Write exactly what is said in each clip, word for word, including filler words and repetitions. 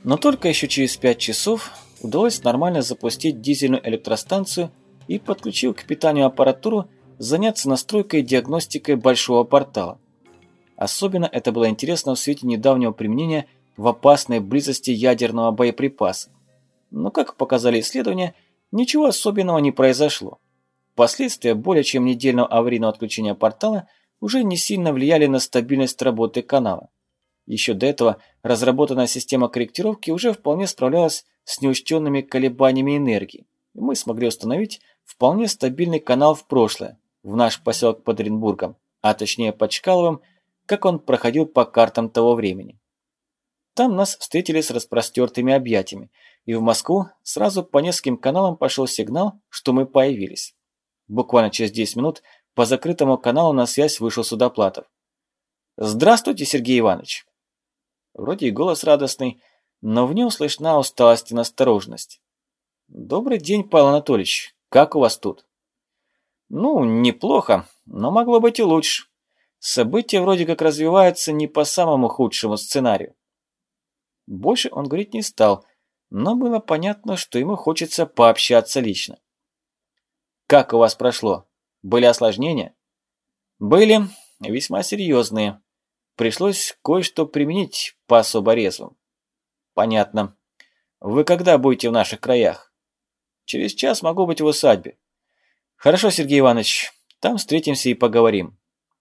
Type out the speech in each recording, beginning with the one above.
Но только еще через пять часов удалось нормально запустить дизельную электростанцию и, подключив к питанию аппаратуру, заняться настройкой и диагностикой большого портала. Особенно это было интересно в свете недавнего применения в опасной близости ядерного боеприпаса. Но, как показали исследования, ничего особенного не произошло. Последствия более чем недельного аварийного отключения портала уже не сильно влияли на стабильность работы канала. Еще до этого разработанная система корректировки уже вполне справлялась с неучтенными колебаниями энергии, и мы смогли установить вполне стабильный канал в прошлое, в наш поселок под Оренбургом, а точнее под Чкаловым, как он проходил по картам того времени. Там нас встретили с распростертыми объятиями, и в Москву сразу по нескольким каналам пошел сигнал, что мы появились. Буквально через десять минут по закрытому каналу на связь вышел Судоплатов. «Здравствуйте, Сергей Иванович!» Вроде и голос радостный, но в нем слышна усталость и настороженность. «Добрый день, Павел Анатольевич. Как у вас тут?» «Ну, неплохо, но могло быть и лучше. События вроде как развиваются не по самому худшему сценарию». Больше он говорить не стал, но было понятно, что ему хочется пообщаться лично. «Как у вас прошло? Были осложнения?» «Были, весьма серьезные. Пришлось кое-что применить по особо резвым». «Понятно. Вы когда будете в наших краях?» «Через час могу быть в усадьбе». «Хорошо, Сергей Иванович, там встретимся и поговорим».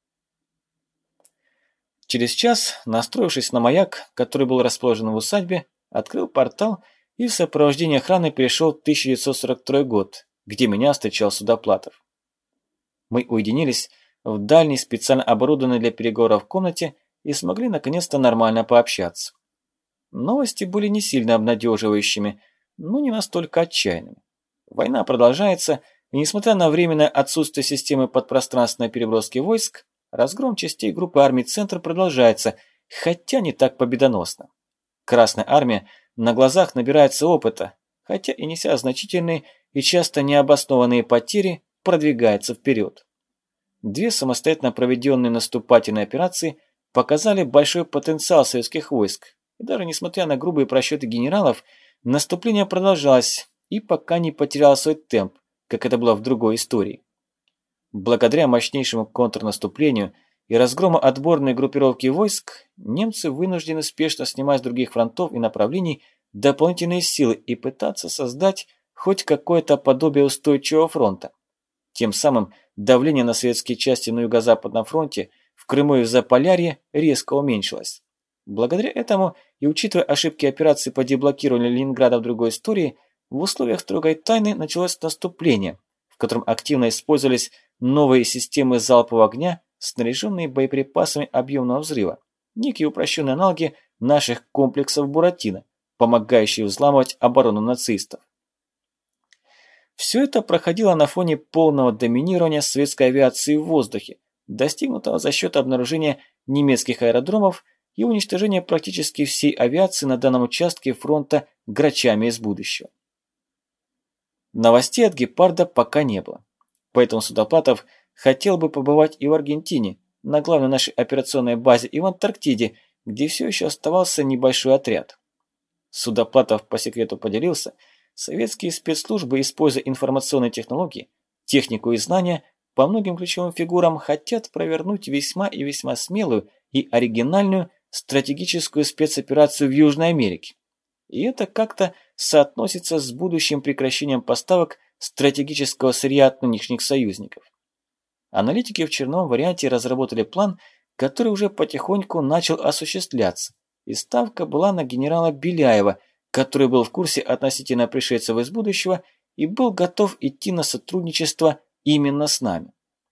Через час, настроившись на маяк, который был расположен в усадьбе, открыл портал и в сопровождении охраны перешел в тысяча девятьсот сорок второй год, где меня встречал Судоплатов. Мы уединились в дальней специально оборудованной для переговоров комнате и смогли наконец-то нормально пообщаться. Новости были не сильно обнадеживающими, но не настолько отчаянными. Война продолжается, и несмотря на временное отсутствие системы подпространственной переброски войск, разгром частей группы армий «Центр» продолжается, хотя не так победоносно. Красная армия на глазах набирается опыта, хотя и неся значительные и часто необоснованные потери, продвигается вперед. Две самостоятельно проведенные наступательные операции показали большой потенциал советских войск, и даже несмотря на грубые просчеты генералов, наступление продолжалось и пока не потеряло свой темп, как это было в другой истории. Благодаря мощнейшему контрнаступлению и разгрому отборной группировки войск, немцы вынуждены спешно снимать с других фронтов и направлений дополнительные силы и пытаться создать хоть какое-то подобие устойчивого фронта. Тем самым давление на советские части на Юго-Западном фронте, в Крыму и в Заполярье резко уменьшилось. Благодаря этому и учитывая ошибки операции по деблокированию Ленинграда в другой истории, в условиях строгой тайны началось наступление, в котором активно использовались новые системы залпового огня, снаряженные боеприпасами объемного взрыва, некие упрощенные аналоги наших комплексов «Буратино», помогающие взламывать оборону нацистов. Все это проходило на фоне полного доминирования советской авиации в воздухе, достигнутого за счет обнаружения немецких аэродромов и уничтожения практически всей авиации на данном участке фронта грачами из будущего. Новостей от «Гепарда» пока не было. Поэтому Судоплатов хотел бы побывать и в Аргентине, на главной нашей операционной базе, и в Антарктиде, где все еще оставался небольшой отряд. Судоплатов по секрету поделился, советские спецслужбы, используя информационные технологии, технику и знания, по многим ключевым фигурам хотят провернуть весьма и весьма смелую и оригинальную стратегическую спецоперацию в Южной Америке. И это как-то соотносится с будущим прекращением поставок стратегического сырья от нынешних союзников. Аналитики в черновом варианте разработали план, который уже потихоньку начал осуществляться, и ставка была на генерала Беляева, который был в курсе относительно пришельцев из будущего и был готов идти на сотрудничество именно с нами.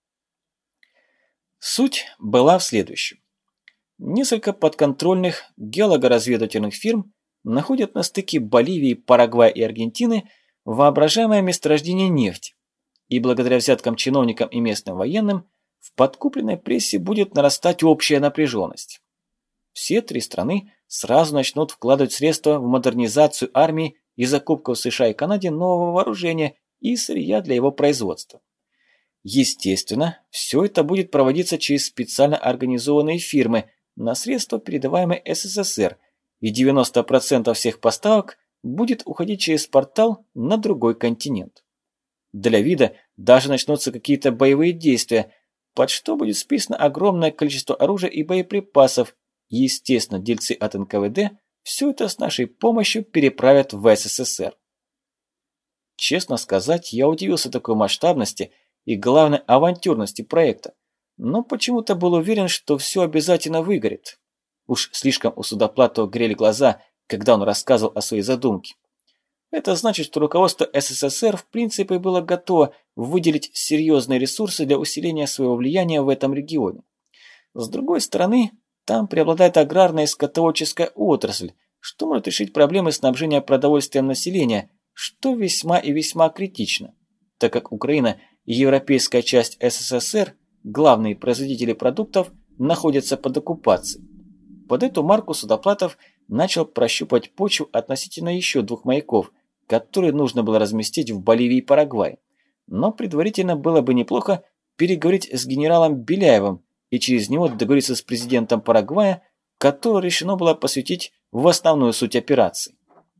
Суть была в следующем. Несколько подконтрольных геологоразведывательных фирм находят на стыке Боливии, Парагвая и Аргентины воображаемое месторождение нефти, и благодаря взяткам чиновникам и местным военным в подкупленной прессе будет нарастать общая напряженность. Все три страны сразу начнут вкладывать средства в модернизацию армии и закупку в США и Канаде нового вооружения и сырья для его производства. Естественно, все это будет проводиться через специально организованные фирмы на средства, передаваемые СССР, и девяносто процентов всех поставок будет уходить через портал на другой континент. Для вида даже начнутся какие-то боевые действия, под что будет списано огромное количество оружия и боеприпасов. Естественно, дельцы от эн ка вэ дэ все это с нашей помощью переправят в эс эс эс эр. Честно сказать, я удивился такой масштабности и, главной, авантюрности проекта, но почему-то был уверен, что все обязательно выгорит. Уж слишком у Судоплатова грели глаза, когда он рассказывал о своей задумке. Это значит, что руководство эс эс эс эр в принципе было готово выделить серьезные ресурсы для усиления своего влияния в этом регионе. С другой стороны, там преобладает аграрная и скотоводческая отрасль, что может решить проблемы снабжения продовольствием населения, что весьма и весьма критично, так как Украина и европейская часть эс эс эс эр, главные производители продуктов, находятся под оккупацией. Под эту марку Судоплатов начал прощупать почву относительно еще двух маяков, которые нужно было разместить в Боливии и Парагвае. Но предварительно было бы неплохо переговорить с генералом Беляевым и через него договориться с президентом Парагвая, которого решено было посвятить в основную суть операции.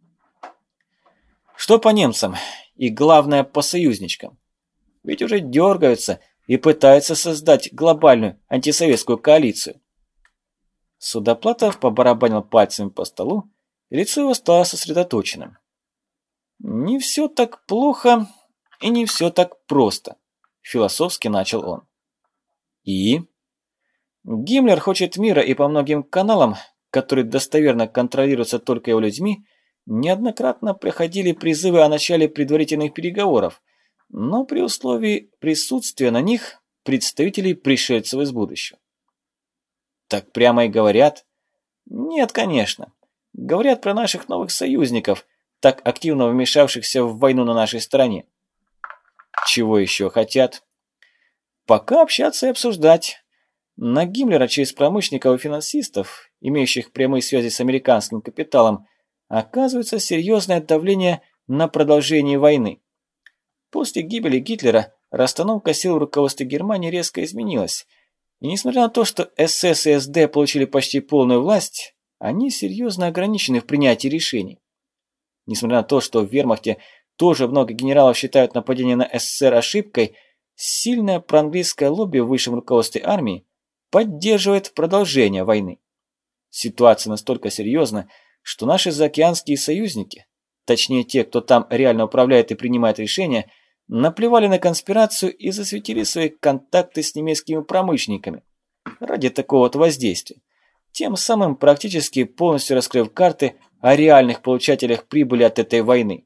Что по немцам и, главное, по союзничкам? Ведь уже дергаются и пытаются создать глобальную антисоветскую коалицию. Судоплатов побарабанил пальцами по столу, и лицо его стало сосредоточенным. «Не все так плохо и не все так просто», – философски начал он. «И?» Гиммлер хочет мира, и по многим каналам, которые достоверно контролируются только его людьми, неоднократно проходили призывы о начале предварительных переговоров, но при условии присутствия на них представителей пришельцев из будущего. Так прямо и говорят? Нет, конечно. Говорят про наших новых союзников, так активно вмешавшихся в войну на нашей стороне. Чего еще хотят? Пока общаться и обсуждать. На Гиммлера через промышленников и финансистов, имеющих прямые связи с американским капиталом, оказывается серьезное давление на продолжение войны. После гибели Гитлера расстановка сил в руководстве Германии резко изменилась. И несмотря на то, что эс эс и эс дэ получили почти полную власть, они серьезно ограничены в принятии решений. Несмотря на то, что в вермахте тоже много генералов считают нападение на эс эс эс эр ошибкой, сильное проанглийское лобби в высшем руководстве армии поддерживает продолжение войны. Ситуация настолько серьезна, что наши заокеанские союзники, точнее те, кто там реально управляет и принимает решения, наплевали на конспирацию и засветили свои контакты с немецкими промышленниками ради такого вот воздействия, тем самым практически полностью раскрыв карты о реальных получателях прибыли от этой войны.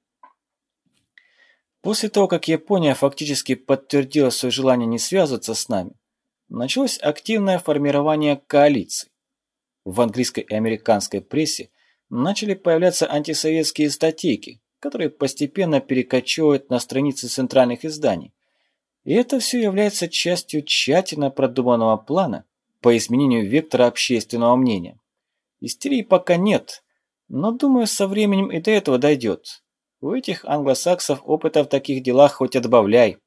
После того, как Япония фактически подтвердила свое желание не связываться с нами, началось активное формирование коалиций. В английской и американской прессе начали появляться антисоветские статейки, которые постепенно перекочевывают на страницы центральных изданий. И это все является частью тщательно продуманного плана по изменению вектора общественного мнения. Истерии пока нет, но, думаю, со временем и до этого дойдет. У этих англосаксов опыта в таких делах хоть отбавляй.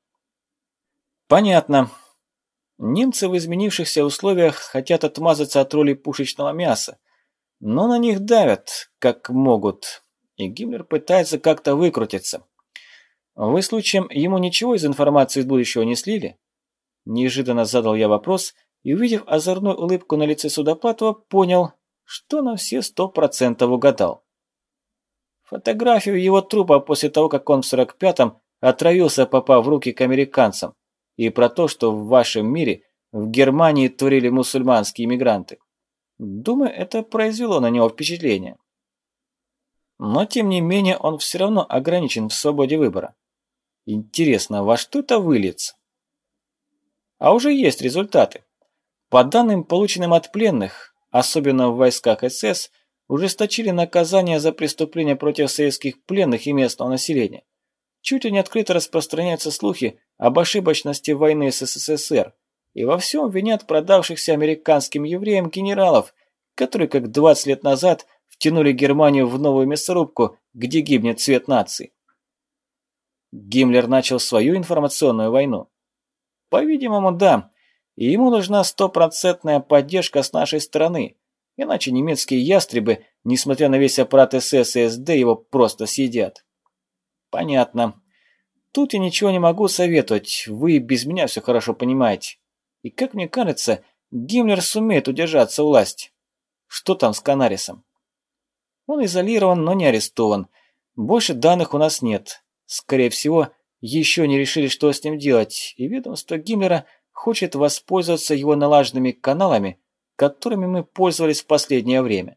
Понятно. Немцы в изменившихся условиях хотят отмазаться от роли пушечного мяса, но на них давят, как могут, и Гиммлер пытается как-то выкрутиться. Вы случаем ему ничего из информации из будущего не слили? Неожиданно задал я вопрос и, увидев озорную улыбку на лице Судоплатова, понял, что на все сто процентов угадал. Фотографию его трупа после того, как он в сорок пятом отравился, попав в руки к американцам, и про то, что в вашем мире в Германии творили мусульманские иммигранты. Думаю, это произвело на него впечатление. Но, тем не менее, он все равно ограничен в свободе выбора. Интересно, во что это выльется? А уже есть результаты. По данным, полученным от пленных, особенно в войсках эс эс, ужесточили наказание за преступления против советских пленных и местного населения. Чуть ли не открыто распространяются слухи об ошибочности войны с эс эс эс эр, и во всем винят продавшихся американским евреям генералов, которые, как двадцать лет назад, втянули Германию в новую мясорубку, где гибнет цвет нации. Гиммлер начал свою информационную войну. По-видимому, да, и ему нужна стопроцентная поддержка с нашей стороны, Иначе немецкие ястребы, несмотря на весь аппарат СС и СД, его просто съедят. Понятно. Тут я ничего не могу советовать, вы без меня все хорошо понимаете. И как мне кажется, Гиммлер сумеет удержаться у власти. Что там с Канарисом? Он изолирован, но не арестован. Больше данных у нас нет. Скорее всего, еще не решили, что с ним делать, и ведомство Гиммлера хочет воспользоваться его налаженными каналами, которыми мы пользовались в последнее время.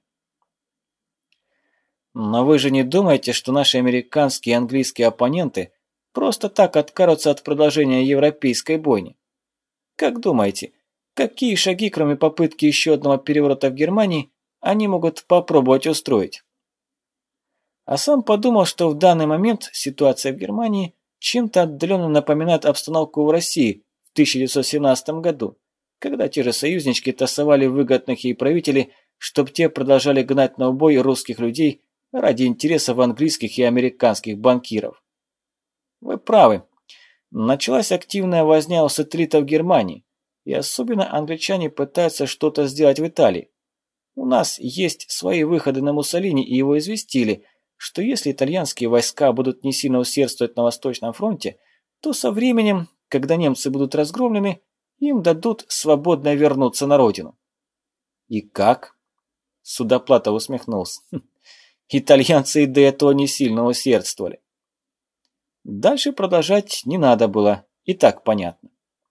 Но вы же не думаете, что наши американские и английские оппоненты просто так откажутся от продолжения европейской бойни? Как думаете, какие шаги, кроме попытки еще одного переворота в Германии, они могут попробовать устроить? А сам подумал, что в данный момент ситуация в Германии чем-то отдаленно напоминает обстановку в России в тысяча девятьсот семнадцатом году, когда те же союзнички тасовали выгодных ей правителей, чтобы те продолжали гнать на убой русских людей ради интересов английских и американских банкиров. Вы правы. Началась активная возня у сателлитов Германии, и особенно англичане пытаются что-то сделать в Италии. У нас есть свои выходы на Муссолини, и его известили, что если итальянские войска будут не сильно усердствовать на Восточном фронте, то со временем, когда немцы будут разгромлены, им дадут свободно вернуться на родину. И как? Судоплатов усмехнулся. Итальянцы и до этого не сильно усердствовали. Дальше продолжать не надо было, и так понятно.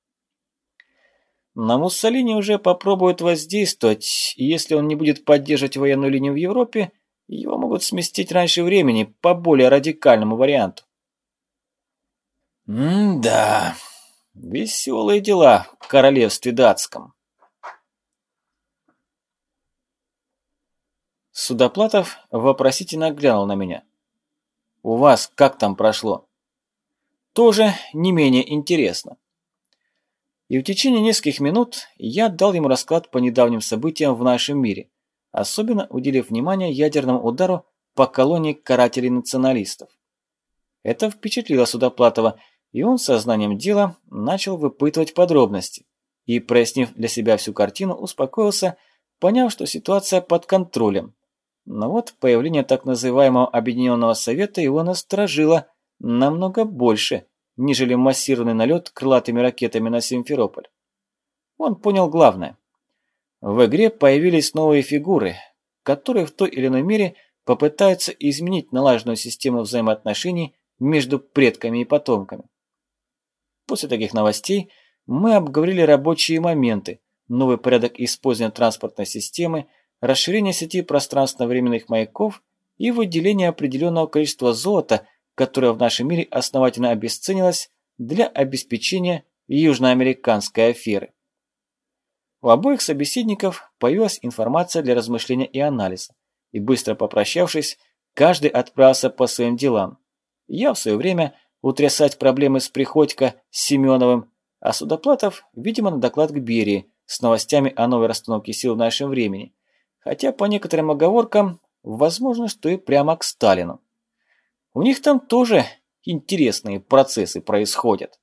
На Муссолини уже попробуют воздействовать, и если он не будет поддерживать военную линию в Европе, его могут сместить раньше времени по более радикальному варианту. М-да, веселые дела в королевстве датском. Судоплатов вопросительно глянул на меня. У вас как там прошло? Тоже не менее интересно. И в течение нескольких минут я дал ему расклад по недавним событиям в нашем мире, особенно уделив внимание ядерному удару по колонии карателей-националистов. Это впечатлило Судоплатова, и он сознанием дела начал выпытывать подробности и, прояснив для себя всю картину, успокоился, поняв, что ситуация под контролем. Но вот появление так называемого Объединенного Совета его насторожило намного больше, нежели массированный налет крылатыми ракетами на Симферополь. Он понял главное. В игре появились новые фигуры, которые в той или иной мере попытаются изменить налаженную систему взаимоотношений между предками и потомками. После таких новостей мы обговорили рабочие моменты, новый порядок использования транспортной системы, расширение сети пространственно-временных маяков и выделение определенного количества золота, которое в нашем мире основательно обесценилось для обеспечения южноамериканской аферы. У обоих собеседников появилась информация для размышления и анализа, и быстро попрощавшись, каждый отправился по своим делам. Я в свое время утрясать проблемы с Приходько, с Семеновым, а Судоплатов, видимо, на доклад к Берии с новостями о новой расстановке сил в нашем времени, хотя по некоторым оговоркам, возможно, что и прямо к Сталину. У них там тоже интересные процессы происходят.